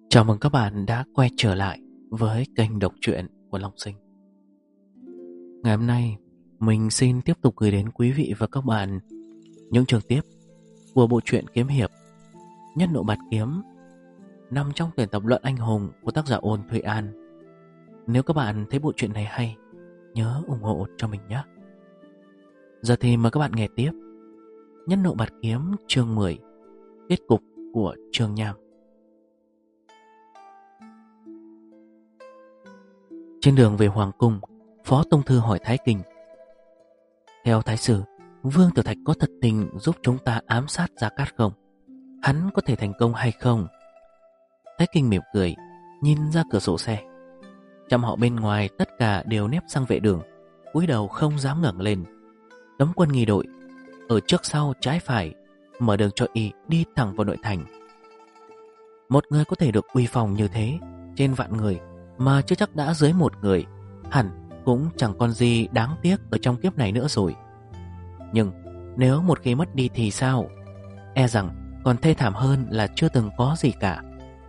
Chào mừng các bạn đã quay trở lại với kênh đọc truyện của Long Sinh. Ngày hôm nay, mình xin tiếp tục gửi đến quý vị và các bạn những chương tiếp của bộ truyện kiếm hiệp Nhất Nộ Bạt Kiếm, nằm trong tuyển tập Luận Anh Hùng của tác giả Ôn Thụy An. Nếu các bạn thấy bộ truyện này hay, nhớ ủng hộ cho mình nhé. Giờ thì mời các bạn nghe tiếp Nhất Nộ Bạt Kiếm chương 10, kết cục của Trường Nham. Trên đường về Hoàng Cung, Phó Tông Thư hỏi Thái Kinh: theo Thái Sử, Vương Tiểu Thạch có thật tình giúp chúng ta ám sát Gia Cát không? Hắn có thể thành công hay không? Thái Kinh mỉm cười, nhìn ra cửa sổ xe. Trăm họ bên ngoài tất cả đều nép sang vệ đường, cúi đầu không dám ngẩng lên. Cấm quân nghi đội ở trước sau trái phải, mở đường cho y đi thẳng vào nội thành. Một người có thể được uy phong như thế trên vạn người, mà chưa chắc đã dưới một người, hẳn cũng chẳng còn gì đáng tiếc ở trong kiếp này nữa rồi. Nhưng nếu một khi mất đi thì sao? E rằng còn thê thảm hơn là chưa từng có gì cả.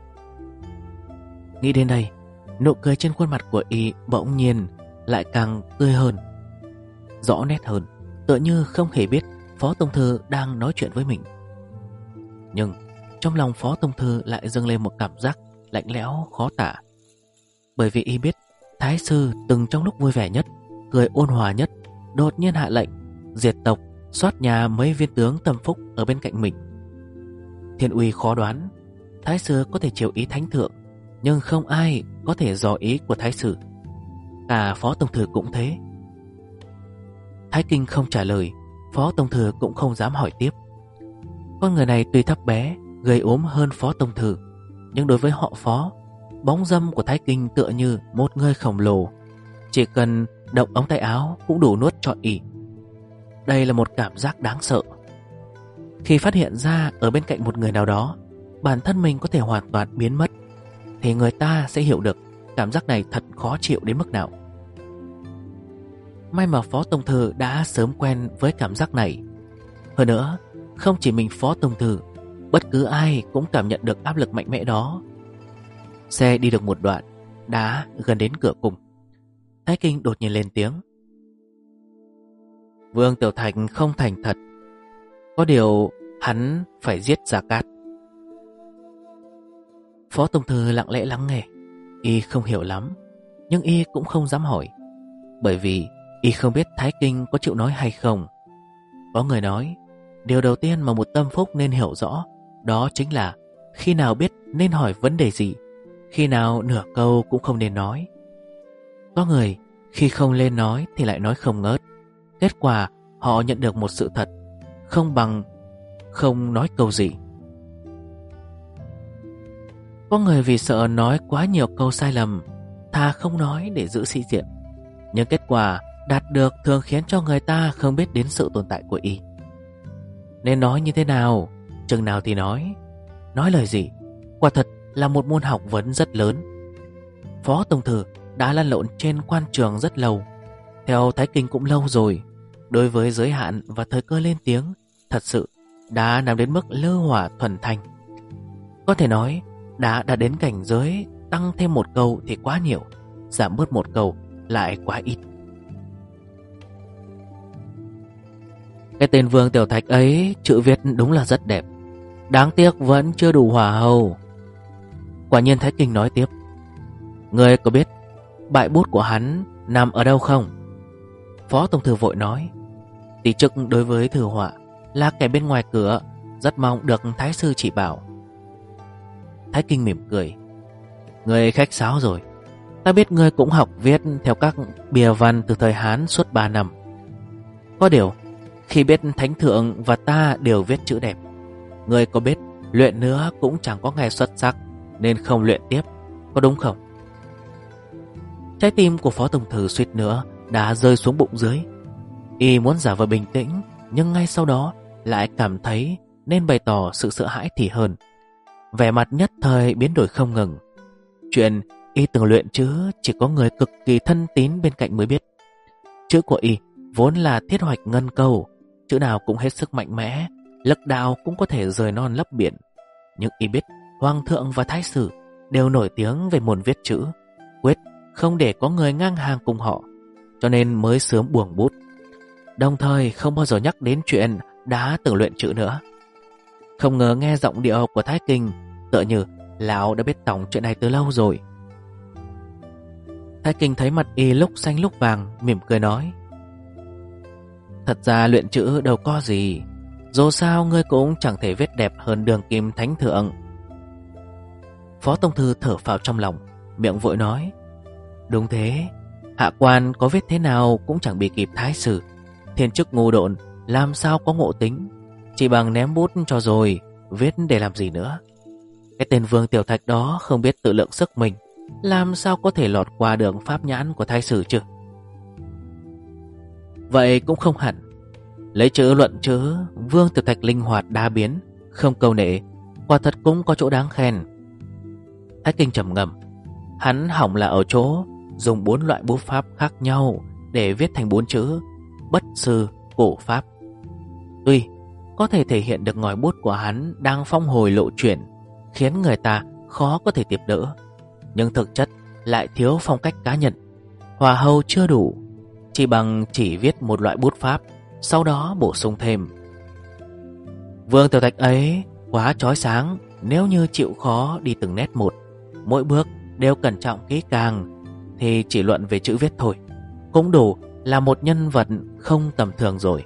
Nghĩ đến đây, nụ cười trên khuôn mặt của y bỗng nhiên lại càng tươi hơn, rõ nét hơn, tựa như không hề biết Phó Tông Thư đang nói chuyện với mình. Nhưng trong lòng Phó Tông Thư lại dâng lên một cảm giác lạnh lẽo khó tả. Bởi vì y biết Thái Sư từng trong lúc vui vẻ nhất, cười ôn hòa nhất, đột nhiên hạ lệnh diệt tộc, soát nhà mấy viên tướng tâm phúc ở bên cạnh mình. Thiên uy khó đoán, Thái Sư có thể chiều ý Thánh Thượng, nhưng không ai có thể dò ý của Thái Sư. Cả Phó Tông Thư cũng thế. Thái Kinh không trả lời, Phó Tông Thư cũng không dám hỏi tiếp. Con người này tuy thấp bé, gầy ốm hơn Phó Tông Thư, nhưng đối với họ Phó, bóng dâm của Thái Kinh tựa như một người khổng lồ, chỉ cần động ống tay áo cũng đủ nuốt trọn y. Đây là một cảm giác đáng sợ. Khi phát hiện ra ở bên cạnh một người nào đó bản thân mình có thể hoàn toàn biến mất, thì người ta sẽ hiểu được cảm giác này thật khó chịu đến mức nào. May mà Phó Tông Thư đã sớm quen với cảm giác này. Hơn nữa, không chỉ mình Phó Tông Thư, bất cứ ai cũng cảm nhận được áp lực mạnh mẽ đó. Xe đi được một đoạn, đã gần đến cửa cung. Thái Kinh đột nhiên lên tiếng: Vương Tiểu Thạch không thành thật, có điều hắn phải giết Gia Cát. Phó Tông Thư lặng lẽ lắng nghe. Y không hiểu lắm, nhưng y cũng không dám hỏi, bởi vì y không biết Thái Kinh có chịu nói hay không. Có người nói, điều đầu tiên mà một tâm phúc nên hiểu rõ, đó chính là khi nào biết nên hỏi vấn đề gì, khi nào nửa câu cũng không nên nói. Có người khi không lên nói thì lại nói không ngớt. Kết quả họ nhận được một sự thật, không bằng không nói câu gì. Có người vì sợ nói quá nhiều câu sai lầm, thà không nói để giữ sĩ diện, nhưng kết quả đạt được thường khiến cho người ta không biết đến sự tồn tại của y. Nên nói như thế nào, chừng nào thì nói lời gì, quả thật là một môn học vấn rất lớn. Phó Tông Thư đã lăn lộn trên quan trường rất lâu, theo Thái Kinh cũng lâu rồi. Đối với giới hạn và thời cơ lên tiếng, thật sự đã nằm đến mức lơ hỏa thuần thanh. Có thể nói đã đạt đến cảnh giới tăng thêm một câu thì quá nhiều, giảm bớt một câu lại quá ít. Cái tên Vương Tiểu Thạch ấy, chữ viết đúng là rất đẹp, đáng tiếc vẫn chưa đủ hỏa hầu. Quả nhiên Thái Kinh nói tiếp: Ngươi có biết bãi bút của hắn nằm ở đâu không? Phó Tông Thư vội nói: Tỷ chức đối với thư họa là kẻ bên ngoài cửa, rất mong được Thái Sư chỉ bảo. Thái Kinh mỉm cười: Ngươi khách sáo rồi, ta biết ngươi cũng học viết theo các bìa văn từ thời Hán suốt 3 năm. Có điều khi biết Thánh Thượng và ta đều viết chữ đẹp, ngươi có biết luyện nữa cũng chẳng có ngày xuất sắc, nên không luyện tiếp, có đúng không? Trái tim của Phó Tông Thư suýt nữa đã rơi xuống bụng dưới. Y muốn giả vờ bình tĩnh, nhưng ngay sau đó lại cảm thấy nên bày tỏ sự sợ hãi thì hơn. Vẻ mặt nhất thời biến đổi không ngừng. Chuyện y từng luyện chữ chỉ có người cực kỳ thân tín bên cạnh mới biết. Chữ của y vốn là thiết hoạch ngân câu, chữ nào cũng hết sức mạnh mẽ, lực đạo cũng có thể rời non lấp biển. Nhưng y biết Hoàng thượng và Thái Sử đều nổi tiếng về môn viết chữ, quyết không để có người ngang hàng cùng họ, cho nên mới sớm buông bút. Đồng thời không bao giờ nhắc đến chuyện đã từng luyện chữ nữa. Không ngờ nghe giọng điệu của Thái Kinh tựa như lão đã biết tổng chuyện này từ lâu rồi. Thái Kinh thấy mặt y lúc xanh lúc vàng, mỉm cười nói: Thật ra luyện chữ đâu có gì, dù sao ngươi cũng chẳng thể viết đẹp hơn đường kim thánh thượng. Phó Tông Thư thở phào trong lòng, miệng vội nói: Đúng thế, hạ quan có viết thế nào cũng chẳng bị kịp thái sử. Thiên chức ngu độn, làm sao có ngộ tính, chỉ bằng ném bút cho rồi, viết để làm gì nữa. Cái tên Vương Tiểu Thạch đó không biết tự lượng sức mình, làm sao có thể lọt qua đường pháp nhãn của thái sử chứ. Vậy cũng không hẳn. Lấy chữ luận chữ, Vương Tiểu Thạch linh hoạt đa biến, không câu nệ, quả thật cũng có chỗ đáng khen. Thái Kinh trầm ngâm. Hắn hỏng là ở chỗ dùng 4 loại bút pháp khác nhau để viết thành 4 chữ bất sư cổ pháp. Tuy có thể thể hiện được ngòi bút của hắn đang phong hồi lộ chuyển, khiến người ta khó có thể tiếp đỡ, nhưng thực chất lại thiếu phong cách cá nhân, hòa hầu chưa đủ, chỉ bằng chỉ viết một loại bút pháp, sau đó bổ sung thêm. Vương Tiểu Thạch ấy quá chói sáng, nếu như chịu khó đi từng nét một, mỗi bước đều cẩn trọng kỹ càng, thì chỉ luận về chữ viết thôi cũng đủ là một nhân vật không tầm thường rồi.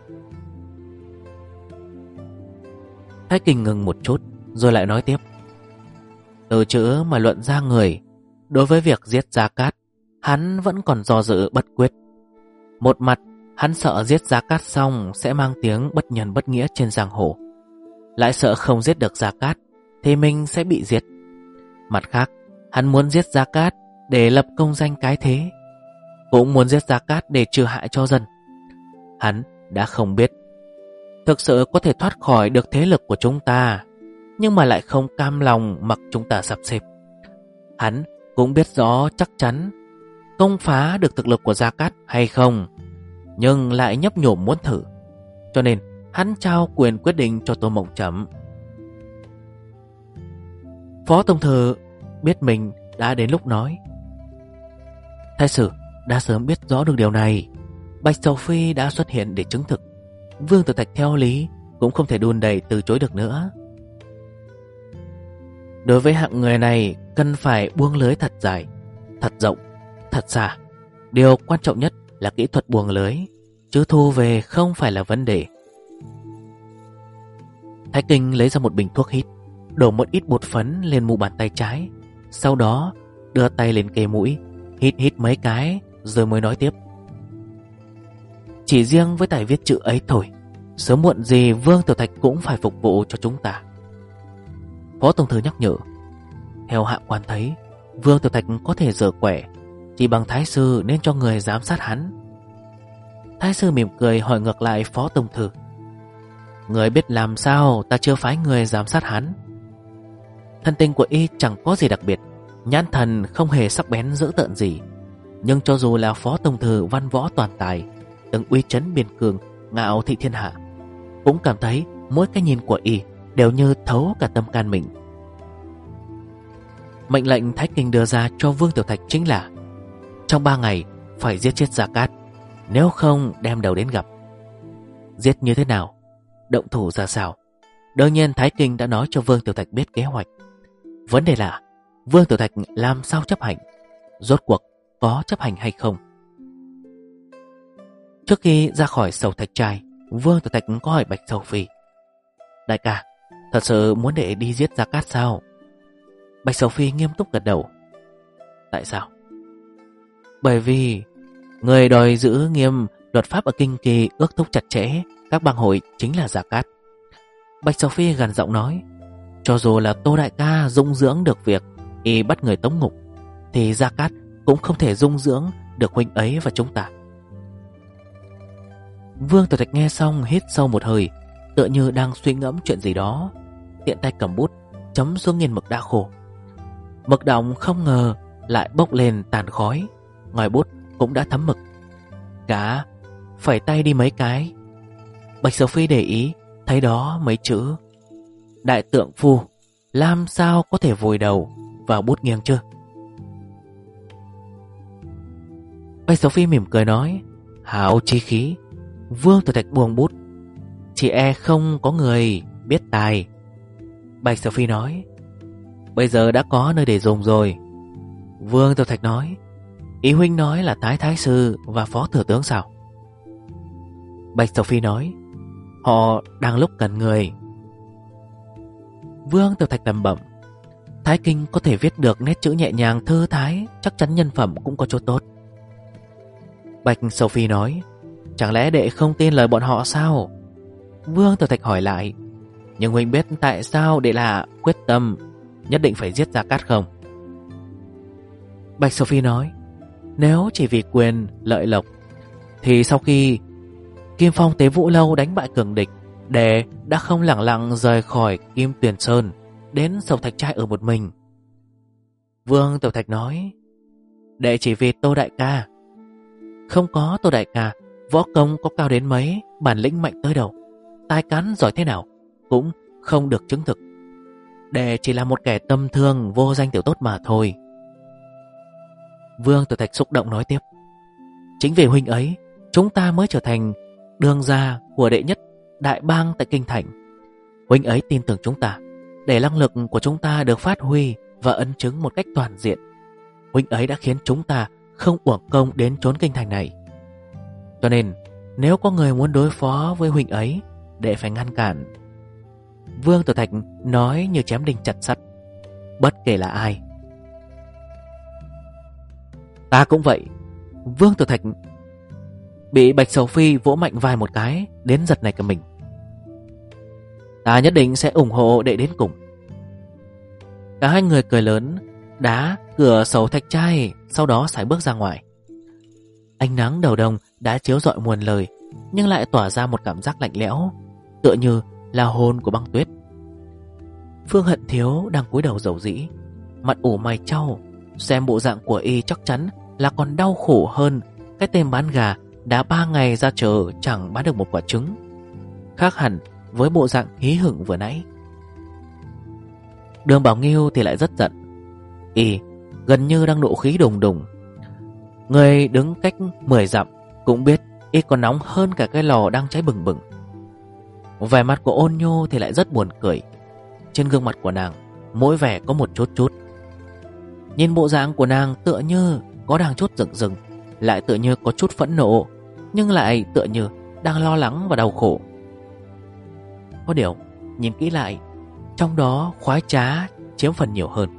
Thái Kinh ngừng một chút rồi lại nói tiếp: Từ chữ mà luận ra người, đối với việc giết Gia Cát, hắn vẫn còn do dự bất quyết. Một mặt, hắn sợ giết Gia Cát xong sẽ mang tiếng bất nhân bất nghĩa trên giang hồ, lại sợ không giết được Gia Cát thì mình sẽ bị giết. Mặt khác, hắn muốn giết Gia Cát để lập công danh cái thế, cũng muốn giết Gia Cát để trừ hại cho dân. Hắn đã không biết thực sự có thể thoát khỏi được thế lực của chúng ta, nhưng mà lại không cam lòng mặc chúng ta sắp xếp. Hắn cũng biết rõ chắc chắn công phá được thực lực của Gia Cát hay không, nhưng lại nhấp nhổm muốn thử, cho nên hắn trao quyền quyết định cho Tô Mộng Chấm. Phó Tông Thư biết mình đã đến lúc nói: Thái sử đã sớm biết rõ được điều này, Bạch Sầu Phi đã xuất hiện để chứng thực. Vương Tiểu Thạch theo lý cũng không thể đùn đẩy từ chối được nữa. Đối với hạng người này, cần phải buông lưới thật dài, thật rộng, thật xa. Điều quan trọng nhất là kỹ thuật buông lưới, chứ thu về không phải là vấn đề. Thái Kinh lấy ra một bình thuốc hít, đổ một ít bột phấn lên mu bàn tay trái, sau đó đưa tay lên kề mũi, hít mấy cái rồi mới nói tiếp: Chỉ riêng với tài viết chữ ấy thôi, sớm muộn gì Vương Tiểu Thạch cũng phải phục vụ cho chúng ta. Phó Tổng Thư nhắc nhở: Theo hạ quan thấy, Vương Tiểu Thạch có thể dở quẻ, chỉ bằng Thái sư nên cho người giám sát hắn. Thái sư mỉm cười hỏi ngược lại Phó Tổng Thư: Người biết làm sao ta chưa phái người giám sát hắn? Thân tình của y chẳng có gì đặc biệt, nhãn thần không hề sắc bén dữ tợn gì, nhưng cho dù là Phó Tổng Thư văn võ toàn tài, từng uy chấn biên cương, ngạo thị thiên hạ, cũng cảm thấy mỗi cái nhìn của y đều như thấu cả tâm can mình. Mệnh lệnh Thái Kinh đưa ra cho Vương Tiểu Thạch chính là trong 3 ngày phải giết chết Gia Cát, nếu không đem đầu đến gặp. Giết như thế nào, động thủ ra sao, đương nhiên Thái Kinh đã nói cho Vương Tiểu Thạch biết kế hoạch. Vấn đề là Vương Tiểu Thạch làm sao chấp hành, rốt cuộc có chấp hành hay không. Trước khi ra khỏi Sầu Thạch Trai, Vương Tiểu Thạch có hỏi Bạch Sầu Phi: Đại ca, thật sự muốn để đi giết Gia Cát sao? Bạch Sầu Phi nghiêm túc gật đầu. Tại sao? Bởi vì người đòi giữ nghiêm luật pháp ở Kinh Kỳ, ước thúc chặt chẽ các bang hội chính là Gia Cát. Bạch Sầu Phi gằn giọng nói: Cho dù là Tô đại ca dung dưỡng được việc y bắt người tống ngục, thì Gia Cát cũng không thể dung dưỡng được huynh ấy và chúng ta. Vương Tiểu Thạch nghe xong hít sâu một hơi, tựa như đang suy ngẫm chuyện gì đó, tiện tay cầm bút chấm xuống nghiền mực đã khô. Mực đọng không ngờ lại bốc lên tàn khói, ngòi bút cũng đã thấm mực. Gã phẩy tay đi mấy cái. Bạch Sầu Phi để ý thấy đó mấy chữ: Đại tượng phu làm sao có thể vùi đầu, vào bút nghiêng chưa? Bạch Sophie mỉm cười nói: Hảo chí khí. Vương Tử Thạch buông bút: Chỉ e không có người biết tài. Bạch Sophie nói: Bây giờ đã có nơi để dùng rồi. Vương Tử Thạch nói: Ý huynh nói là thái sư và phó thừa tướng sao? Bạch Sophie nói: Họ đang lúc cần người. Vương Tử Thạch lẩm bẩm: Thái Kinh có thể viết được nét chữ nhẹ nhàng thư thái, chắc chắn nhân phẩm cũng có chỗ tốt. Bạch Sophie nói: Chẳng lẽ đệ không tin lời bọn họ sao? Vương Tử Thạch hỏi lại: Nhưng huynh biết tại sao đệ là quyết tâm nhất định phải giết Gia Cát không? Bạch Sophie nói: Nếu chỉ vì quyền lợi lộc thì sau khi Kim Phong Tế Vũ Lâu đánh bại cường địch, đệ đã không lẳng lặng rời khỏi Kim Tuyền Sơn đến Sầu Thạch Trai ở một mình. Vương Tiểu Thạch nói: Đệ chỉ vì Tô đại ca. Không có Tô đại ca, võ công có cao đến mấy, bản lĩnh mạnh tới đâu, tài cán giỏi thế nào cũng không được chứng thực. Đệ chỉ là một kẻ tâm thương vô danh tiểu tốt mà thôi. Vương Tiểu Thạch xúc động nói tiếp: Chính vì huynh ấy, chúng ta mới trở thành đương gia của đệ nhất đại bang tại Kinh Thành. Huynh ấy tin tưởng chúng ta, để năng lực của chúng ta được phát huy và ấn chứng một cách toàn diện. Huynh ấy đã khiến chúng ta không uổng công đến chốn Kinh Thành này. Cho nên nếu có người muốn đối phó với huynh ấy, đệ phải ngăn cản. Vương Tử Thạch nói như chém đinh chặt sắt: Bất kể là ai. Ta cũng vậy. Vương Tử Thạch bị Bạch Sophie vỗ mạnh vai một cái, đến giật này cả mình. Ta nhất định sẽ ủng hộ đệ đến cùng. Cả hai người cười lớn, đá cửa Sầu Thạch Trai, sau đó sải bước ra ngoài. Ánh nắng đầu đông đã chiếu rọi muôn lời, nhưng lại tỏa ra một cảm giác lạnh lẽo, tựa như là hôn của băng tuyết. Phương Hận Thiếu đang cúi đầu rầu rĩ, mặt ủ mày chau. Xem bộ dạng của y chắc chắn là còn đau khổ hơn cái tên bán gà đã 3 ngày ra chợ chẳng bán được một quả trứng, khác hẳn với bộ dạng hí hửng vừa nãy. Đường Bảo Nghiêu thì lại rất giận. Y gần như đang nộ khí đùng đùng. Người đứng cách 10 dặm cũng biết y còn nóng hơn cả cái lò đang cháy bừng bừng. Vẻ mặt của Ôn Nhu thì lại rất buồn cười. Trên gương mặt của nàng mỗi vẻ có một chút chút. Nhìn bộ dạng của nàng tựa như có đang chút rừng rừng, lại tựa như có chút phẫn nộ, nhưng lại tựa như đang lo lắng và đau khổ. Có điều nhìn kỹ lại, trong đó khoái trá chiếm phần nhiều hơn.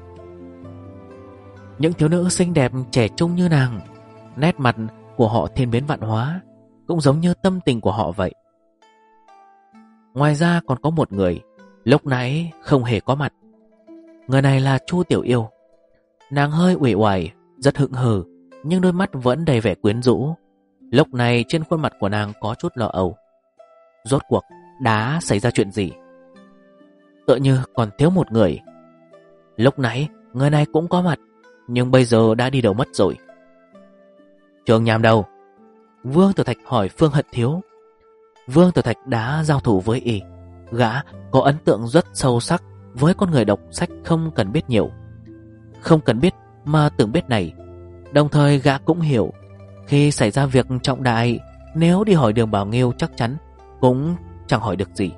Những thiếu nữ xinh đẹp trẻ trung như nàng, nét mặt của họ thiên biến vạn hóa, cũng giống như tâm tình của họ vậy. Ngoài ra còn có một người lúc nãy không hề có mặt. Người này là Chu Tiểu Yêu. Nàng hơi uể oải, rất hững hờ, nhưng đôi mắt vẫn đầy vẻ quyến rũ. Lúc này trên khuôn mặt của nàng có chút lo âu. Rốt cuộc đã xảy ra chuyện gì? Tựa như còn thiếu một người. Lúc nãy người này cũng có mặt, nhưng bây giờ đã đi đâu mất rồi. Trường Nham đâu? Vương Tử Thạch hỏi Phương Hận Thiếu. Vương Tử Thạch đã giao thủ với y. Gã có ấn tượng rất sâu sắc với con người đọc sách không cần biết nhiều, không cần biết mà tưởng biết này. Đồng thời gã cũng hiểu, khi xảy ra việc trọng đại, nếu đi hỏi Đường Bảo Nghiêu chắc chắn cũng chẳng hỏi được gì.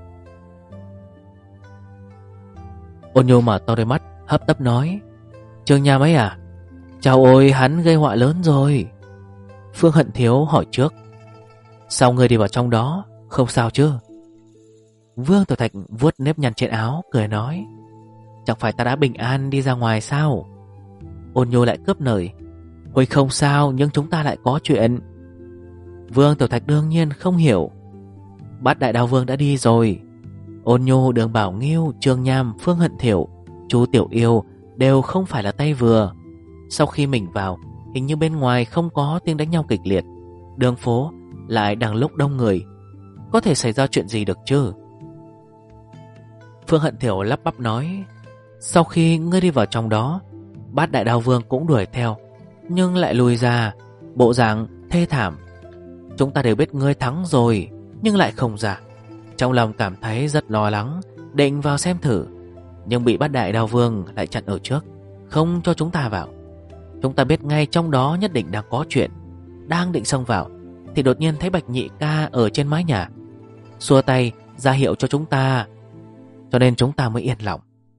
Ôn Nhu mở to đôi mắt, hấp tấp nói: Trường Nham ấy à? Chào ôi, hắn gây họa lớn rồi. Phương Hận Thiếu hỏi trước: Sao ngươi đi vào trong đó, không sao chứ? Vương Tử Thạch vuốt nếp nhăn trên áo, cười nói: Chẳng phải ta đã bình an đi ra ngoài sao? Ôn Nhu lại cướp lời: Huynh không sao, nhưng chúng ta lại có chuyện. Vương Tử Thạch đương nhiên không hiểu. Bát Đại Đao Vương đã đi rồi. Ôn Nhu, Đường Bảo Nghiêu, Trường Nham, Phương Hận Thiểu, Chu Tiểu Yêu đều không phải là tay vừa. Sau khi mình vào, hình như bên ngoài không có tiếng đánh nhau kịch liệt, đường phố lại đang lúc đông người, có thể xảy ra chuyện gì được chứ? Phương Hận Thiểu lắp bắp nói: Sau khi ngươi đi vào trong đó, Bát Đại Đao Vương cũng đuổi theo, nhưng lại lùi ra, bộ dạng thê thảm. Chúng ta đều biết ngươi thắng rồi, nhưng lại không ra. Trong lòng cảm thấy rất lo lắng, định vào xem thử. nhưng bị bát đại đao vương lại chặn ở trước, không cho chúng ta vào. Chúng ta biết ngay trong đó nhất định đang có chuyện. Đang định xông vào thì đột nhiên thấy Bạch Nhị ca ở trên mái nhà, xua tay ra hiệu cho chúng ta, cho nên chúng ta mới yên lòng.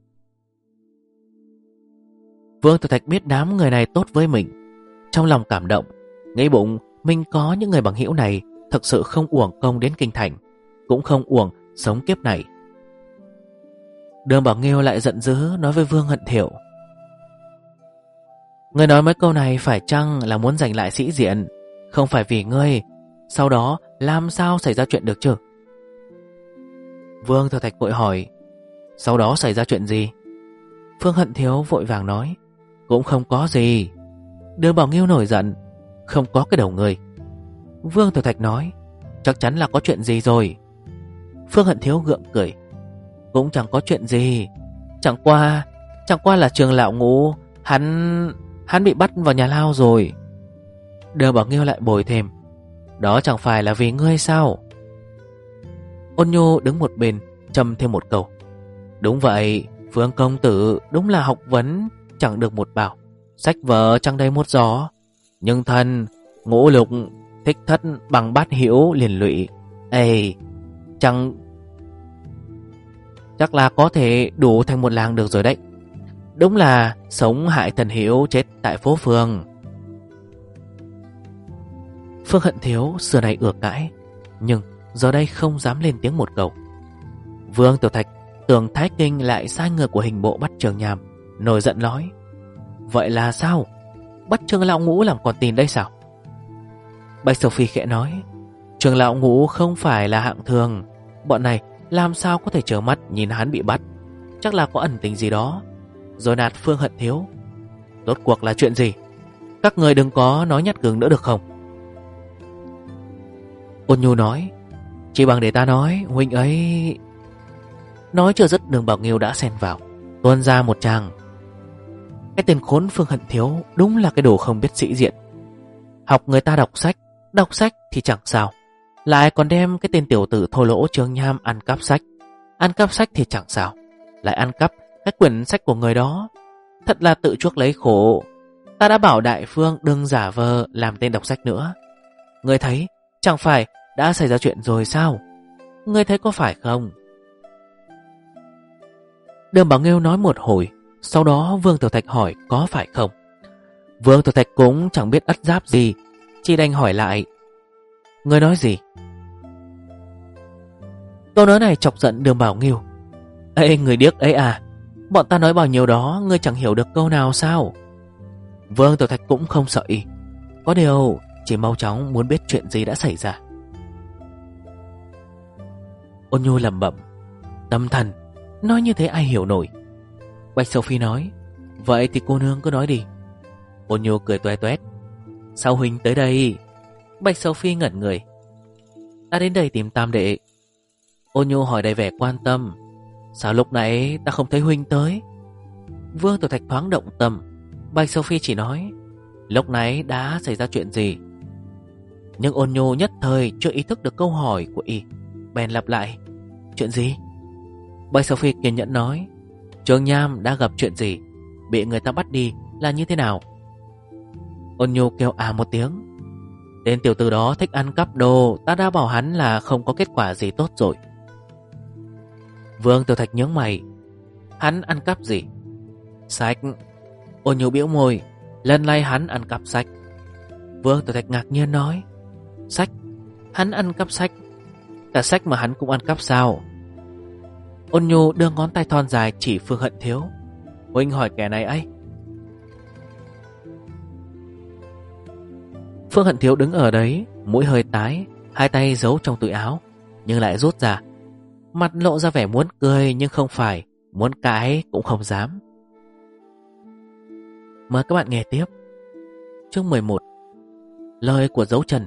Vương Tiểu Thạch biết đám người này tốt với mình, trong lòng cảm động, nghĩ bụng mình có những người bằng hữu này thực sự không uổng công đến kinh thành, cũng không uổng sống kiếp này. Đường Bảo Nghiêu lại giận dữ nói với Vương Hận Thiệu: "Ngươi nói mấy câu này phải chăng là muốn giành lại sĩ diện? Không phải vì ngươi, sau đó làm sao xảy ra chuyện được chứ?" Vương Tiểu Thạch vội hỏi: "Sau đó xảy ra chuyện gì?" Vương Hận Thiếu vội vàng nói: "Cũng không có gì." Đường Bảo Nghiêu nổi giận: "Không có cái đầu người." Vương Tiểu Thạch nói: "Chắc chắn là có chuyện gì rồi." Vương Hận Thiếu gượng cười: "Cũng chẳng có chuyện gì, chẳng qua là Trường Lão Ngũ hắn bị bắt vào nhà lao rồi." Đường Bảo Nghiêu lại bồi thêm: "Đó chẳng phải là vì ngươi sao?" Ôn Nhu đứng một bên trầm thêm một câu: "Đúng vậy, Vương công tử đúng là học vấn chẳng được một bảo, sách vở chẳng đầy một gió, nhưng thân ngũ lục thích thất bằng bát hữu liền lụy, chắc là có thể đủ thành một làng được rồi đấy. Đúng là sống hại thần hữu, chết tại phố phường." Phương Hận Thiếu xưa này ừa cãi, nhưng giờ đây không dám lên tiếng một câu. Vương Tiểu Thạch tưởng Thái Kinh lại sai người của hình bộ bắt Trường Nham, nổi giận nói: "Vậy là sao? Bắt Trường Lão Ngũ làm con tin đây sao?" Bạch Sophie khẽ nói: "Trường Lão Ngũ không phải là hạng thường, bọn này làm sao có thể trơ mắt nhìn hắn bị bắt, chắc là có ẩn tình gì đó." Rồi nạt Phương Hận Thiếu: "Rốt cuộc là chuyện gì? Các người đừng có nói nhát gừng nữa được không?" Ôn Nhu nói: "Chỉ bằng để ta nói, huynh ấy..." Nói chưa dứt, Đường Bảo Nghiêu đã xen vào, tuôn ra một tràng: "Cái tên khốn Phương Hận Thiếu đúng là cái đồ không biết sĩ diện. Học người ta đọc sách thì chẳng sao, lại còn đem cái tên tiểu tử thô lỗ Trường Nham ăn cắp sách thì chẳng sao, lại ăn cắp cái quyển sách của người đó. Thật là tự chuốc lấy khổ. Ta đã bảo đại phương đừng giả vờ làm tên đọc sách nữa. Ngươi thấy chẳng phải đã xảy ra chuyện rồi sao? Ngươi thấy có phải không?" Đường Bảo Nghiêu nói một hồi, sau đó Vương Tiểu Thạch hỏi có phải không. Vương Tiểu Thạch cũng chẳng biết ất giáp gì, chỉ đành hỏi lại: "Ngươi nói gì?" Câu nói này chọc giận Đường Bảo Nghiêu: "Ê người điếc ấy à, bọn ta nói bao nhiêu đó ngươi chẳng hiểu được câu nào sao?" Vương Tiểu Thạch cũng không sợ y, có điều chỉ mau chóng muốn biết chuyện gì đã xảy ra. Ôn Nhu lẩm bẩm: "Tâm thần, nói như thế ai hiểu nổi." Bạch Sophie nói: "Vậy thì cô nương cứ nói đi." Ôn Nhu cười toe toét: "Sao huynh tới đây?" Bạch Sophie ngẩn người: "Ta đến đây tìm Tam đệ." Ôn Nhu hỏi đầy vẻ quan tâm: "Sao lúc nãy ta không thấy huynh tới?" Vương Tiểu Thạch thoáng động tâm. Bạch Sophie chỉ nói: "Lúc nãy đã xảy ra chuyện gì?" Nhưng Ôn Nhu nhất thời chưa ý thức được câu hỏi của y, bèn lặp lại: "Chuyện gì?" Bạch Sophie kiên nhẫn nói: "Trường Nham đã gặp chuyện gì? Bị người ta bắt đi là như thế nào?" Ôn Nhu kêu một tiếng: "Tên tiểu tử đó thích ăn cắp đồ, ta đã bảo hắn là không có kết quả gì tốt rồi." Vương Tiểu Thạch nhướng mày: "Hắn ăn cắp gì?" "Sách." Ôn Nhu bĩu môi: "Lần này hắn ăn cắp sách." Vương Tiểu Thạch ngạc nhiên nói: "Sách? Hắn ăn cắp sách? Cả sách mà hắn cũng ăn cắp sao?" Ôn Nhu đưa ngón tay thon dài chỉ Phương Hận Thiếu: "Huynh hỏi kẻ này ấy." Phương Hận Thiếu đứng ở đấy, mũi hơi tái, hai tay giấu trong túi áo nhưng lại rút ra, mặt lộ ra vẻ muốn cười nhưng không phải, muốn cãi cũng không dám. Mời các bạn nghe tiếp. Chương 11: Lời của dấu chân.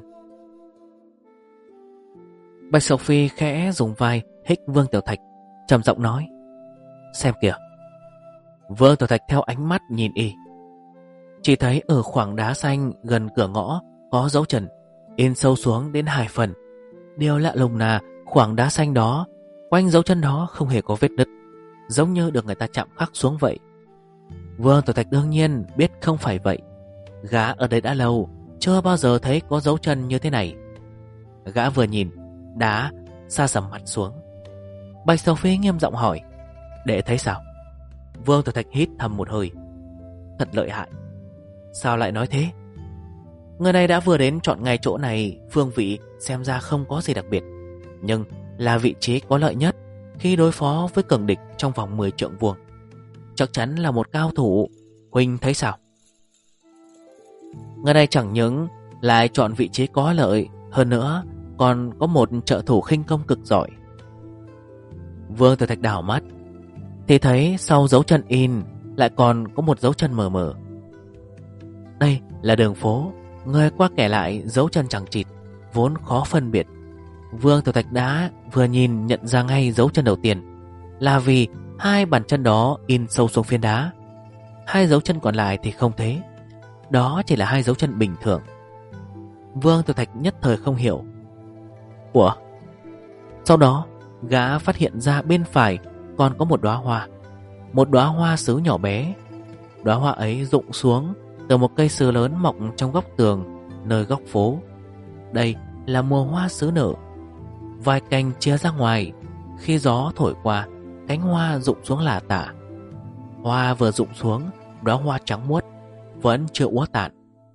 Bạch Sophie khẽ dùng vai hích Vương Tiểu Thạch, trầm giọng nói: "Xem kìa." Vương Tiểu Thạch theo ánh mắt nhìn y, chỉ thấy ở khoảng đá xanh gần cửa ngõ có dấu chân in sâu xuống đến 2 phần. Điều lạ lùng là khoảng đá xanh đó, quanh dấu chân đó không hề có vết nứt, giống như được người ta chạm khắc xuống vậy. Vương Tiểu Thạch đương nhiên biết không phải vậy. Gã ở đây đã lâu, chưa bao giờ thấy có dấu chân như thế này. Gã vừa nhìn, đá sa sầm mặt xuống. Bạch Sầu Phi nghiêm giọng hỏi: đệ thấy sao? Vương Tiểu Thạch hít thầm một hơi. Thật lợi hại. Sao lại nói thế? Người này đã vừa đến chọn ngay chỗ này, phương vị xem ra không có gì đặc biệt, nhưng là vị trí có lợi nhất khi đối phó với cường địch trong vòng 10 trượng vuông. Chắc chắn là một cao thủ. Huynh thấy sao? Người này chẳng những lại chọn vị trí có lợi, hơn nữa còn có một trợ thủ khinh công cực giỏi. Vương Tiểu Thạch đảo mắt thì thấy sau dấu chân in lại còn có một dấu chân mờ mờ. Đây là đường phố, người qua kẻ lại dấu chân chẳng chịt, vốn khó phân biệt. Vương Tiểu Thạch đã vừa nhìn nhận ra ngay dấu chân đầu tiên là vì hai bàn chân đó in sâu xuống phiến đá. Hai dấu chân còn lại thì không thế. Đó chỉ là hai dấu chân bình thường. Vương Tiểu Thạch nhất thời không hiểu. Ủa? Sau đó gã phát hiện ra bên phải còn có một đóa hoa. Một đóa hoa sứ nhỏ bé. Đóa hoa ấy rụng xuống từ một cây sứ lớn mọc trong góc tường nơi góc phố. Đây là mùa hoa sứ nở. Vài cành chia ra ngoài, khi gió thổi qua, cánh hoa rụng xuống lả tả. Hoa vừa rụng xuống, đóa hoa trắng muốt vẫn chưa úa tàn.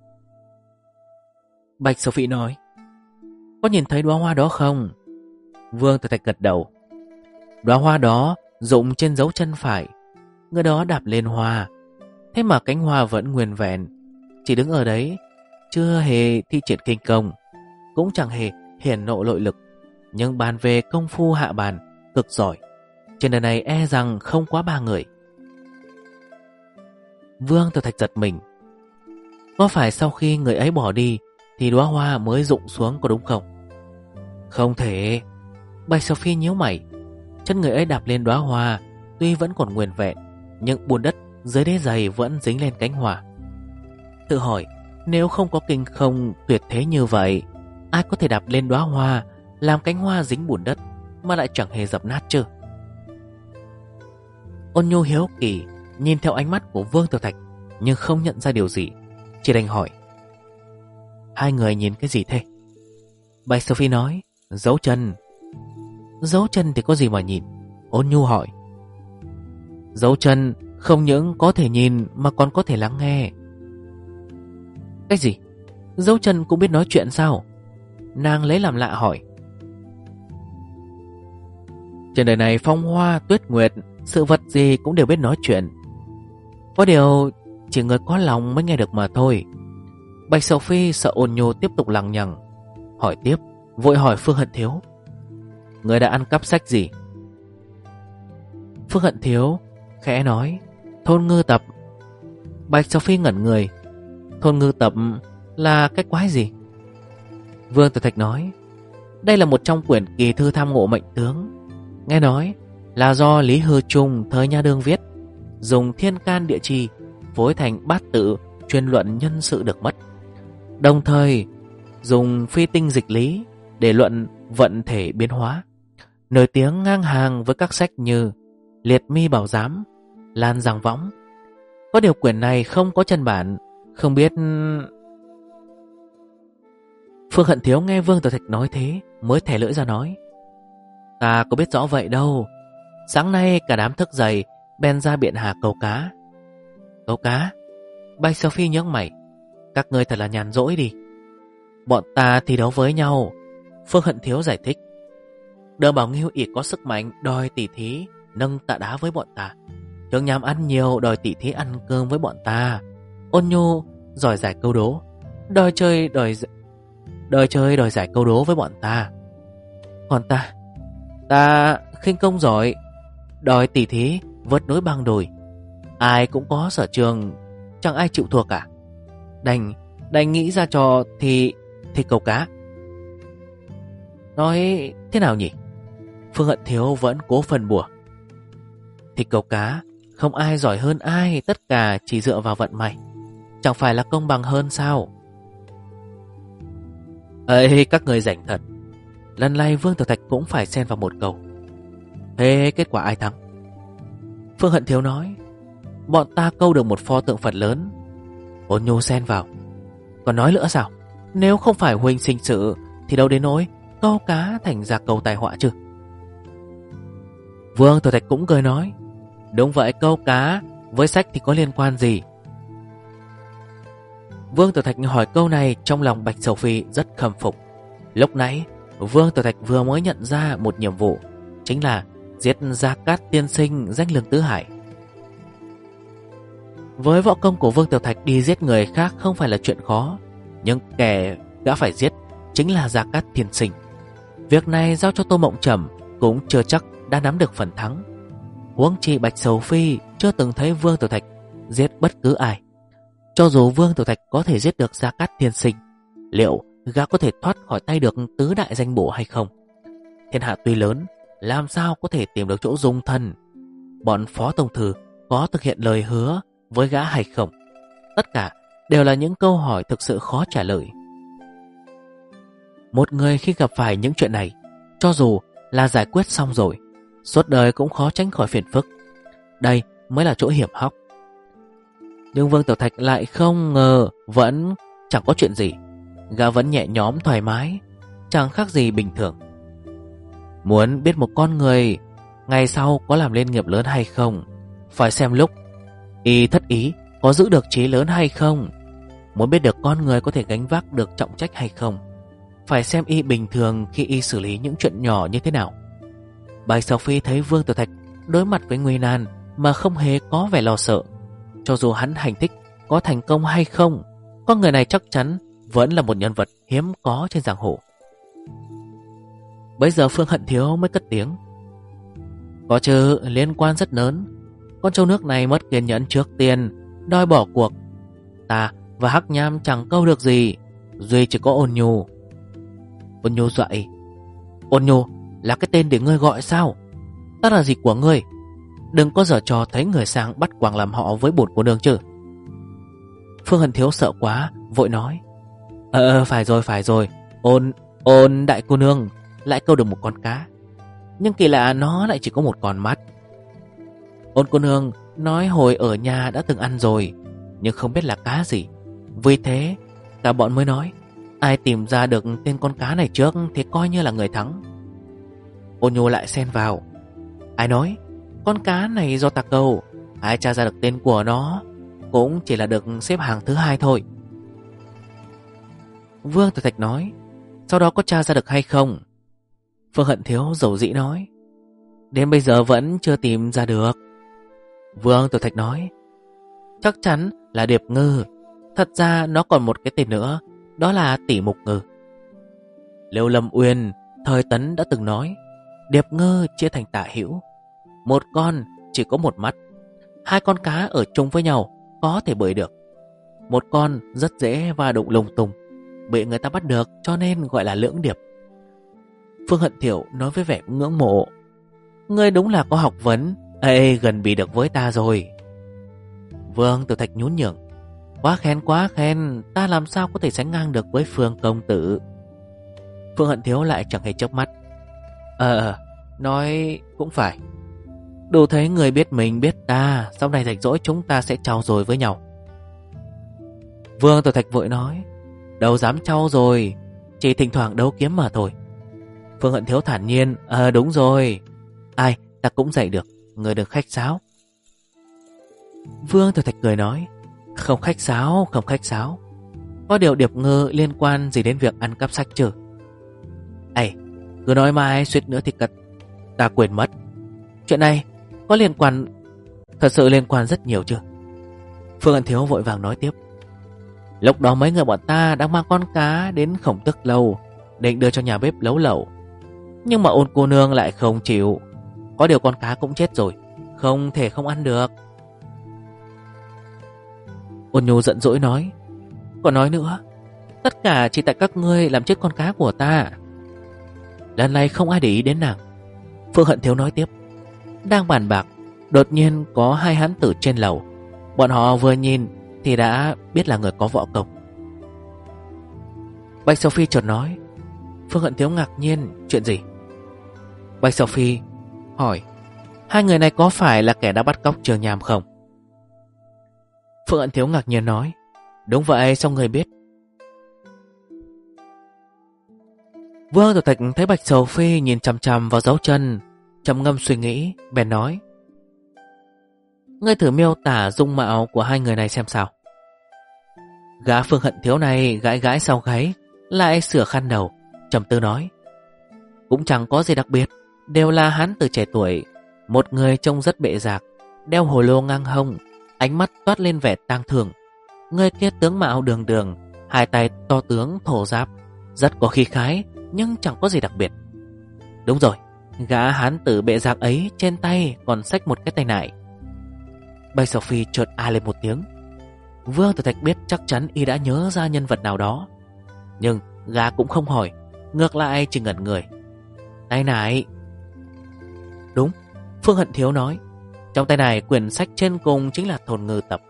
Bạch Sầu Phi nói: có nhìn thấy đóa hoa đó không? Vương Tiểu Thạch gật đầu. Đóa hoa đó rụng trên dấu chân phải. Người đó đạp lên hoa, thế mà cánh hoa vẫn nguyên vẹn, chỉ đứng ở đấy, chưa hề thi triển kinh công, cũng chẳng hề hiển lộ nội lực. Nhưng bàn về công phu hạ bàn cực giỏi, trên đời này e rằng không quá 3 người. Vương Tiểu Thạch giật mình. Có phải sau khi người ấy bỏ đi thì đóa hoa mới rụng xuống có đúng không? Không thể. Bạch Sầu Phi nhíu mày. Chân người ấy đạp lên đóa hoa tuy vẫn còn nguyên vẹn, nhưng bùn đất dưới đế giày vẫn dính lên cánh hoa. Tự hỏi, nếu không có kinh không tuyệt thế như vậy, ai có thể đạp lên đóa hoa làm cánh hoa dính bùn đất mà lại chẳng hề dập nát chứ? Ôn Nhu hiếu kỳ nhìn theo ánh mắt của Vương Tiểu Thạch, nhưng không nhận ra điều gì, chỉ đành hỏi: hai người nhìn cái gì thế? Bạch Sầu Phi nói: dấu chân. Dấu chân thì có gì mà nhìn? Ôn Nhu hỏi. Dấu chân không những có thể nhìn mà còn có thể lắng nghe. Cái gì? Dấu chân cũng biết nói chuyện sao? Nàng lấy làm lạ hỏi. Trên đời này phong hoa tuyết nguyệt, sự vật gì cũng đều biết nói chuyện. Có điều chỉ người có lòng mới nghe được mà thôi. Bạch Sầu Phi sợ Ôn Nhu tiếp tục lằng nhằng, hỏi tiếp, vội hỏi Phương Hận Thiếu: người đã ăn cắp sách gì? Phương Hận Thiếu khẽ nói: Thôn Ngư Tập. Bạch Sầu Phi ngẩn người. Thôn Ngư Tập là cái quái gì? Vương Tiểu Thạch nói: đây là một trong quyển kỳ thư tham ngộ mệnh tướng. Nghe nói là do Lý Hư Trung thời nhà Đường viết, dùng thiên can địa chi phối thành bát tự chuyên luận nhân sự được mất, đồng thời dùng phi tinh dịch lý để luận vận thể biến hóa, nổi tiếng ngang hàng với các sách như Liệt Mi Bảo Giám, Lan Giang Võng. Có điều quyển này không có chân bản, không biết... Phương Hận Thiếu nghe Vương Tiểu Thạch nói thế mới thẻ lưỡi ra nói: ta có biết rõ vậy đâu. Sáng nay cả đám thức dậy bèn ra Biện Hà câu cá. Câu cá? Bạch Sầu Phi nhướng mày: các ngươi thật là nhàn rỗi đi. Bọn ta thi đấu với nhau. Phương Hận Thiếu giải thích: Đờ Bảo Nghiêu ỷ có sức mạnh đòi tỉ thí nâng tạ đá với bọn ta, Thường Nham ăn nhiều đòi tỉ thí ăn cơm với bọn ta, Ôn Nhu giỏi giải câu đố, đòi chơi đòi giải câu đố với bọn ta. Còn ta khinh công giỏi, đòi tỉ thí vớt núi băng đồi. Ai cũng có sở trường, chẳng ai chịu thua cả. Đành nghĩ ra trò thì câu cá. Nói thế nào nhỉ? Phương Hận Thiếu vẫn cố phần bùa. Thì câu cá không ai giỏi hơn ai, tất cả chỉ dựa vào vận may, chẳng phải là công bằng hơn sao? Ê, các người rảnh thật. Lần này Vương Tiểu Thạch cũng phải xen vào một câu. Thế kết quả ai thắng? Phương Hận Thiếu nói: Bọn ta câu được một pho tượng Phật lớn. Ôn Nhu xen vào: Còn nói nữa sao? Nếu không phải huynh sinh sự thì đâu đến nỗi câu cá thành ra câu tai họa chứ. Vương Tiểu Thạch cũng cười nói: Đúng vậy, câu cá với sách thì có liên quan gì? Vương Tiểu Thạch hỏi câu này trong lòng Bạch Sầu Phi rất khâm phục. Lúc nãy Vương Tiểu Thạch vừa mới nhận ra một nhiệm vụ, chính là giết Gia Cát tiên sinh danh lừng tứ hải. Với võ công của Vương Tiểu Thạch, đi giết người khác không phải là chuyện khó, nhưng kẻ gã phải giết chính là Gia Cát tiên sinh. Việc này giao cho Tô Mộng Trầm cũng chưa chắc đã nắm được phần thắng. Huống chi Bạch Sầu Phi chưa từng thấy Vương Tiểu Thạch giết bất cứ ai. Cho dù Vương Tiểu Thạch có thể giết được Gia Cát tiên sinh, liệu gã có thể thoát khỏi tay được tứ đại danh bổ hay không? Thiên hạ tuy lớn, làm sao có thể tìm được chỗ dung thân? Bọn Phó Tông Thư có thực hiện lời hứa với gã hay không? Tất cả đều là những câu hỏi thực sự khó trả lời. Một người khi gặp phải những chuyện này, cho dù là giải quyết xong rồi, suốt đời cũng khó tránh khỏi phiền phức. Đây mới là chỗ hiểm hóc. Nhưng Vương Tiểu Thạch lại không ngờ vẫn chẳng có chuyện gì. Gã vẫn nhẹ nhõm thoải mái, chẳng khác gì bình thường. Muốn biết một con người ngày sau có làm lên nghiệp lớn hay không, phải xem lúc y thất ý có giữ được chí lớn hay không. Muốn biết được con người có thể gánh vác được trọng trách hay không, phải xem y bình thường khi y xử lý những chuyện nhỏ như thế nào. Bạch Sầu Phi thấy Vương Tiểu Thạch đối mặt với nguy nan mà không hề có vẻ lo sợ. Cho dù hắn hành thích có thành công hay không, con người này chắc chắn vẫn là một nhân vật hiếm có trên giang hồ. Bây giờ Phương Hận Thiếu mới cất tiếng: Có chứ, liên quan rất lớn. Con trâu nước này mất kiên nhẫn trước tiên, đòi bỏ cuộc. Ta và Hắc Nham chẳng câu được gì, duy chỉ có Ôn Nhu. Ôn Nhu dậy. Ôn Nhu là cái tên để ngươi gọi sao? Ta là gì của ngươi? Đừng có giở trò thấy người sang bắt quàng làm họ với bổn cô nương chứ. Phương Hận Thiếu sợ quá, vội nói: Phải rồi. Ôn đại cô nương lại câu được một con cá, nhưng kỳ lạ nó lại chỉ có một con mắt. Ôn cô nương nói hồi ở nhà đã từng ăn rồi, nhưng không biết là cá gì. Vì thế cả bọn mới nói ai tìm ra được tên con cá này trước thì coi như là người thắng. Ôn Nhu lại xen vào: Ai nói con cá này do ta câu, ai tra ra được tên của nó cũng chỉ là được xếp hàng thứ 2 thôi. Vương Tiểu Thạch nói: Sau đó có tra ra được hay không? Phương Hận Thiếu dầu dĩ nói: Đến bây giờ vẫn chưa tìm ra được. Vương Tiểu Thạch nói: Chắc chắn là Điệp Ngư. Thật ra nó còn một cái tên nữa, đó là Tỷ Mục Ngư. Liêu Lâm Uyên thời Tấn đã từng nói Điệp Ngư chia thành tả hữu, một con chỉ có một mắt. 2 con cá ở chung với nhau có thể bơi được. Một con rất dễ va đụng lung tung, bị người ta bắt được cho nên gọi là lưỡng điệp. Phương Hận Thiểu nói với vẻ ngưỡng mộ: Ngươi đúng là có học vấn, gần bị được với ta rồi. Vương Tiểu Thạch nhún nhường: Quá khen, ta làm sao có thể sánh ngang được với Phương công tử. Phương Hận Thiếu lại chẳng hề chớp mắt: Nói cũng phải. Đủ thấy người biết mình biết ta, sau này rảnh rỗi chúng ta sẽ trao dồi với nhau. Vương Tiểu Thạch vội nói: Đâu dám trao rồi, chỉ thỉnh thoảng đấu kiếm mà thôi. Phương Hận Thiếu thản nhiên: Đúng rồi, ai ta cũng dạy được, người đừng khách sáo. Vương Tiểu Thạch cười nói: Không khách sáo. Có điều Điệp Ngư liên quan gì đến việc ăn cắp sách chứ? Cứ nói mãi suýt nữa thì ta quên mất. Chuyện này có liên quan, thật sự liên quan rất nhiều chứ? Phương Hận Thiếu vội vàng nói tiếp: Lúc đó mấy người bọn ta đang mang con cá đến Khổng Tức Lâu, định đưa cho nhà bếp nấu lẩu. Nhưng mà Ôn cô nương lại không chịu. Có điều con cá cũng chết rồi, không thể không ăn được. Ôn Nhu giận dỗi nói: Còn nói nữa, tất cả chỉ tại các ngươi làm chết con cá của ta. Lần này không ai để ý đến nàng. Phương Hận Thiếu nói tiếp: Đang bàn bạc, đột nhiên có 2 hán tử trên lầu. Bọn họ vừa nhìn thì đã biết là người có võ công. Bạch Sầu Phi chợt nói. Phương Hận Thiếu ngạc nhiên: Chuyện gì? Bạch Sầu Phi hỏi: Hai người này có phải là kẻ đã bắt cóc Trường Nham không? Phương Hận Thiếu ngạc nhiên nói. Đúng vậy, sao người biết? Vương Tiểu Thạch thấy Bạch Sầu Phi nhìn chằm chằm vào dấu chân, trầm ngâm suy nghĩ, bèn nói. Ngươi thử miêu tả dung mạo của hai người này xem sao. Gã Phương Hận Thiếu này gãi gãi sau gáy, lại sửa khăn đầu, trầm tư nói. Cũng chẳng có gì đặc biệt, đều là hán tử trẻ tuổi. Một người trông rất bệ rạc, đeo hồ lô ngang hông, ánh mắt toát lên vẻ tang thương. Người kia tướng mạo đường đường, hai tay to tướng thổ giáp, rất có khí khái, nhưng chẳng có gì đặc biệt. Đúng rồi, gã hán tử bệ rạc ấy trên tay còn xách một cái tay nải. Bạch Sophie chợt a lên một tiếng. Vương Tử Thạch biết chắc chắn y đã nhớ ra nhân vật nào đó, nhưng gã cũng không hỏi, ngược lại chỉ ngẩn người. Tay nải. Đúng, Phương Hận Thiếu nói. Trong tay này quyển sách trên cùng chính là Thôn Ngư Tập.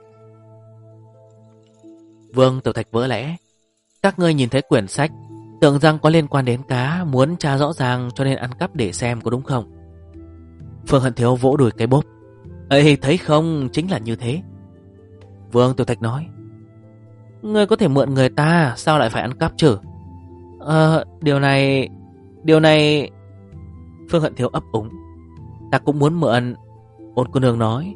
Vương Tiểu Thạch vỡ lẽ. Các ngươi nhìn thấy quyển sách, tưởng rằng có liên quan đến cá, muốn tra rõ ràng cho nên ăn cắp để xem, có đúng không? Phương Hận Thiếu vỗ đùi cái bốp. Ê, thấy không, chính là như thế. Vương Tiểu Thạch nói. Ngươi có thể mượn người ta, sao lại phải ăn cắp chứ? Điều này... Phương Hận Thiếu ấp úng. Ta cũng muốn mượn. Ôn cô nương nói.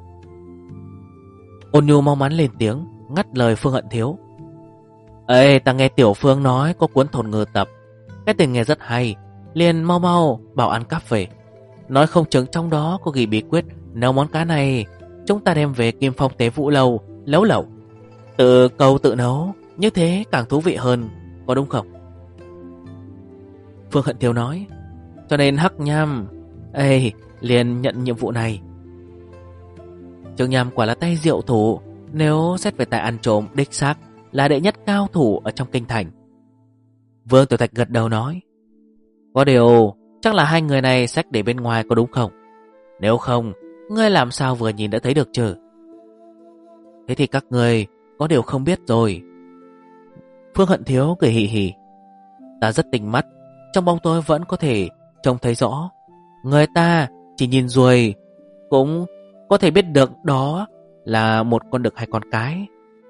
Ôn Nhu mau mắn lên tiếng, ngắt lời Phương Hận Thiếu. Ê, ta nghe Tiểu Phương nói có cuốn Thôn Ngư Tập, cái tên nghe rất hay, liền mau mau bảo ăn cắp về. Nói không chừng trong đó có ghi bí quyết nấu món cá này, chúng ta đem về Kim Phong Tế Vũ Lâu nấu lẩu, tự câu tự nấu, như thế càng thú vị hơn, có đúng không? Phương Hận Thiếu nói. Cho nên Hắc Nham liền nhận nhiệm vụ này. Trường Nham quả là tay diệu thủ, nếu xét về tài ăn trộm đích xác là đệ nhất cao thủ ở trong kinh thành. Vương Tiểu Thạch gật đầu nói. Có điều chắc là hai người này xách để bên ngoài, có đúng không? Nếu không, ngươi làm sao vừa nhìn đã thấy được chứ? Thế thì các ngươi có điều không biết rồi. Phương Hận Thiếu cười hì hì. Ta rất tinh mắt, trong bóng tối vẫn có thể trông thấy rõ. Người ta chỉ nhìn ruồi cũng có thể biết được đó là một con đực hay con cái.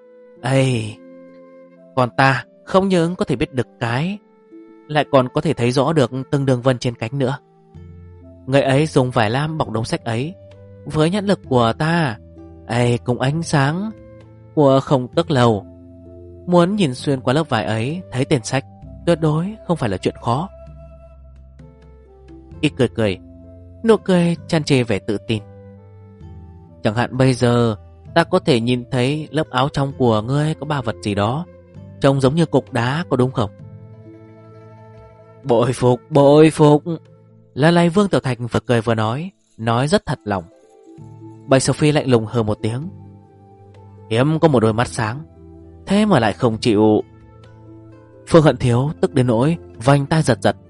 Còn ta không những có thể biết được cái, lại còn có thể thấy rõ được từng đường vân trên cánh nữa. Người ấy dùng vải lam bọc đống sách ấy, với nhãn lực của ta, cùng ánh sáng của không tức lầu, muốn nhìn xuyên qua lớp vải ấy thấy tên sách tuyệt đối không phải là chuyện khó. Y cười cười, nụ cười tràn trề vẻ tự tin. Chẳng hạn bây giờ ta có thể nhìn thấy lớp áo trong của ngươi có ba vật gì đó trông giống như cục đá, có đúng không? Bội phục. La Lai Vương Tiểu Thạch vừa cười vừa nói rất thật lòng. Bạch Sophie lạnh lùng hừ một tiếng. Hiếm có một đôi mắt sáng, thế mà lại không chịu. Phương Hận Thiếu tức đến nỗi vành tai giật giật.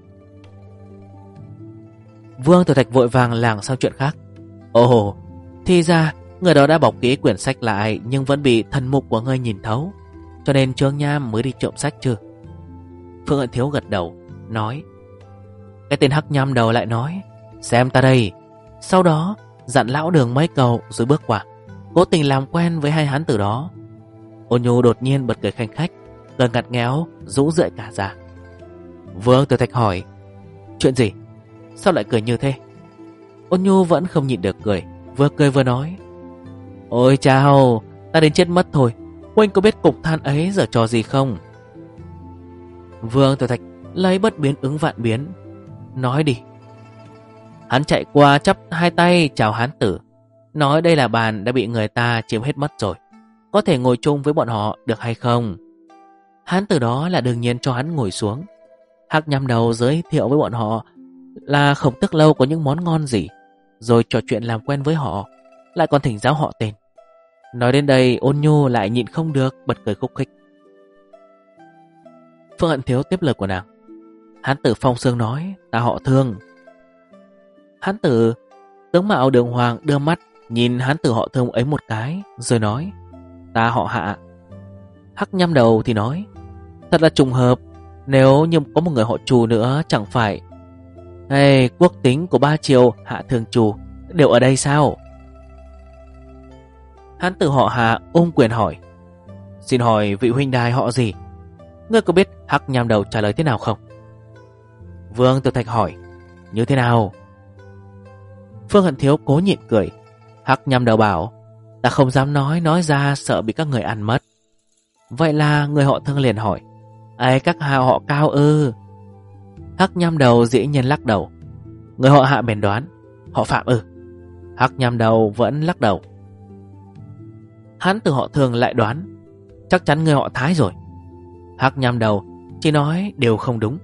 Vương Tiểu Thạch vội vàng lảng sang chuyện khác. Ồ, thì ra người đó đã bọc kỹ quyển sách lại, nhưng vẫn bị thần mục của ngươi nhìn thấu, cho nên Trương Nham mới đi trộm sách chứ? Phương Hận Thiếu gật đầu, nói. Cái tên Hắc Nham đầu lại nói, xem ta đây. Sau đó dặn lão Đường mấy câu rồi bước qua, cố tình làm quen với hai hán tử đó. Ôn Nhu đột nhiên bật cười khanh khách, gần ngặt nghẽo rũ rượi cả ra. Vương Tiểu Thạch hỏi, chuyện gì? Sao lại cười như thế? Ôn Nhu vẫn không nhịn được cười, vừa cười vừa nói. Ôi chao, ta đến chết mất thôi. Huynh có biết cục than ấy giờ trò gì không? Vương Tiểu Thạch lấy bất biến ứng vạn biến, nói đi. Hắn chạy qua chắp hai tay chào hán tử, nói đây là bàn đã bị người ta chiếm hết mất rồi, có thể ngồi chung với bọn họ được hay không? Hán tử đó là đương nhiên cho hắn ngồi xuống. Hắc Nham đầu giới thiệu với bọn họ là Khổng Tước Lâu có những món ngon gì, rồi trò chuyện làm quen với họ, lại còn thỉnh giáo họ tên. Nói đến đây Ôn Nhu lại nhịn không được bật cười khúc khích. Phương Hận Thiếu tiếp lời của nàng. Hán tử Phong Sương nói, ta họ Thương. Hán tử tướng mạo đường hoàng đưa mắt nhìn hán tử họ Thương ấy một cái, rồi nói, ta họ Hạ. Hắc Nham đầu thì nói, thật là trùng hợp, nếu như có một người họ Trù nữa chẳng phải. Quốc tính của 3 triều Hạ Thường Trù đều ở đây sao? Hán tử họ Hạ ôm quyền hỏi. Xin hỏi vị huynh đài họ gì? Ngươi có biết Hắc Nham Đầu trả lời thế nào không? Vương Tiểu Thạch hỏi. Như thế nào? Phương Hận Thiếu cố nhịn cười. Hắc Nham Đầu bảo, ta không dám nói ra sợ bị các người ăn mất. Vậy là người họ Thương liền hỏi, ấy các họ Cao ư? Hắc Nham Đầu dĩ nhiên lắc đầu. Người họ Hạ bèn đoán, họ Phạm ư? Hắc Nham Đầu vẫn lắc đầu. Hắn từ họ Thương lại đoán, chắc chắn người họ Thái rồi. Hắc Nham Đầu chỉ nói đều không đúng.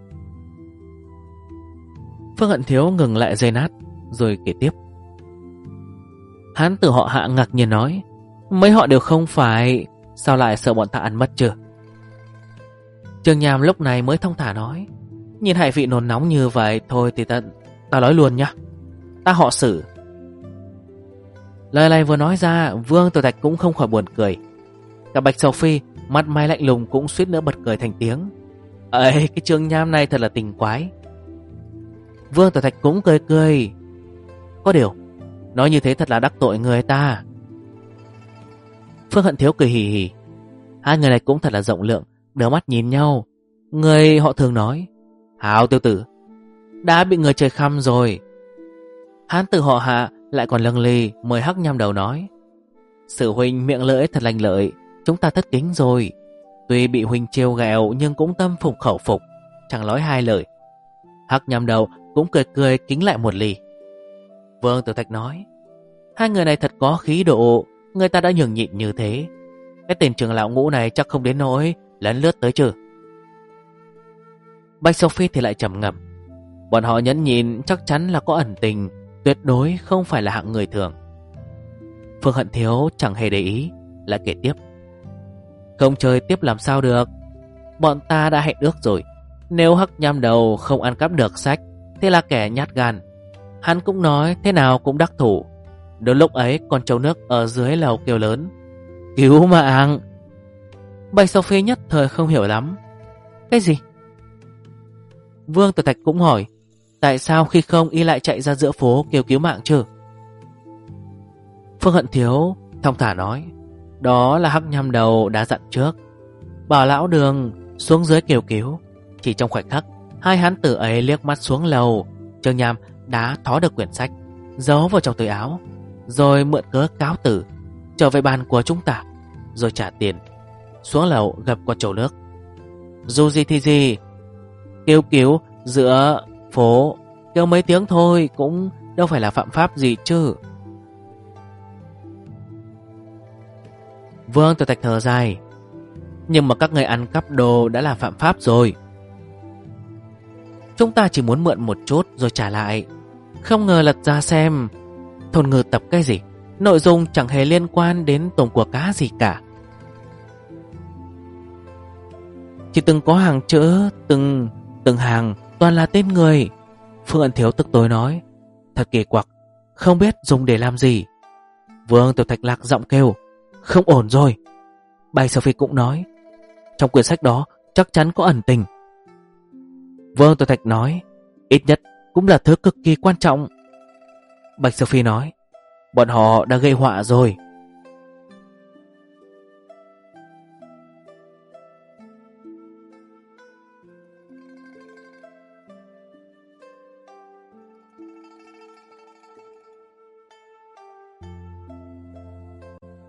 Phương Hận Thiếu ngừng lại giây lát rồi kể tiếp. Hắn từ họ Hạ ngạc nhiên nói, mấy họ đều không phải, sao lại sợ bọn ta ăn mất chưa? Trương Nham lúc này mới thong thả nói, nhìn hai vị nôn nóng như vậy, thôi thì ta nói luôn nhá. Ta họ Sử. Lời này vừa nói ra, Vương Tiểu Thạch cũng không khỏi buồn cười. Cả Bạch Sầu Phi mặt mày lạnh lùng cũng suýt nữa bật cười thành tiếng. Ấy, cái Trương Nham này thật là tình quái. Vương Tiểu Thạch cũng cười. Có điều, nói như thế thật là đắc tội người ta. Phương Hận Thiếu cười hì hì. Hai người này cũng thật là rộng lượng, đưa mắt nhìn nhau. Người họ Thường nói, Hào tiểu tử, đã bị người chơi khăm rồi. Hán tử họ Hạ lại còn lâng lì mời Hắc Nham Đầu nói, Sử huynh miệng lưỡi thật lành lợi, chúng ta thất kính rồi. Tuy bị huynh trêu ghẹo nhưng cũng tâm phục khẩu phục, chẳng nói hai lời. Hắc Nham Đầu cũng cười kính lại một ly. Vương Tiểu Thạch nói, hai người này thật có khí độ, người ta đã nhường nhịn như thế. Cái tên trưởng lão Ngũ này chắc không đến nỗi lấn lướt tới chứ. Bạch Sophie thì lại trầm ngâm. Bọn họ nhẫn nhịn chắc chắn là có ẩn tình, tuyệt đối không phải là hạng người thường. Phương Hận Thiếu chẳng hề để ý, lại kể tiếp. Không chơi tiếp làm sao được, bọn ta đã hẹn ước rồi. Nếu Hắc Nham Đầu không ăn cắp được sách thì là kẻ nhát gan. Hắn cũng nói thế nào cũng đắc thủ. Đến lúc ấy con trâu nước ở dưới lầu kêu lớn, cứu mạng. Bạch Sophie nhất thời không hiểu lắm. Cái gì? Vương Tiểu Thạch cũng hỏi, tại sao khi không y lại chạy ra giữa phố kêu cứu mạng chứ? Phương Hận Thiếu thong thả nói, đó là Hắc Nham Đầu đã dặn trước, bảo lão Đường xuống dưới kêu cứu. Chỉ trong khoảnh khắc, hai hán tử ấy liếc mắt xuống lầu, Trương Nham đã thó được quyển sách, giấu vào trong túi áo, rồi mượn cớ cáo tử, trở về bàn của chúng ta, rồi trả tiền, xuống lầu gặp con trâu nước. Dù gì thì gì, kêu cứu giữa phố, kêu mấy tiếng thôi cũng đâu phải là phạm pháp gì chứ. Vương Tiểu Thạch thở dài, nhưng mà các người ăn cắp đồ đã là phạm pháp rồi. Chúng ta chỉ muốn mượn một chút rồi trả lại. Không ngờ lật ra xem thôn ngư tập cái gì, nội dung chẳng hề liên quan đến tôm của cá gì cả. Chỉ từng có hàng chữ, từng hàng toàn là tên người. Phương Ẩn Thiếu tức tối nói, thật kỳ quặc, không biết dùng để làm gì. Vương Tiểu Thạch lạc giọng kêu, không ổn rồi. Bạch Sophie cũng nói, trong quyển sách đó chắc chắn có ẩn tình. Vương Tiểu Thạch nói, ít nhất cũng là thứ cực kỳ quan trọng. Bạch Sophie nói, bọn họ đã gây họa rồi.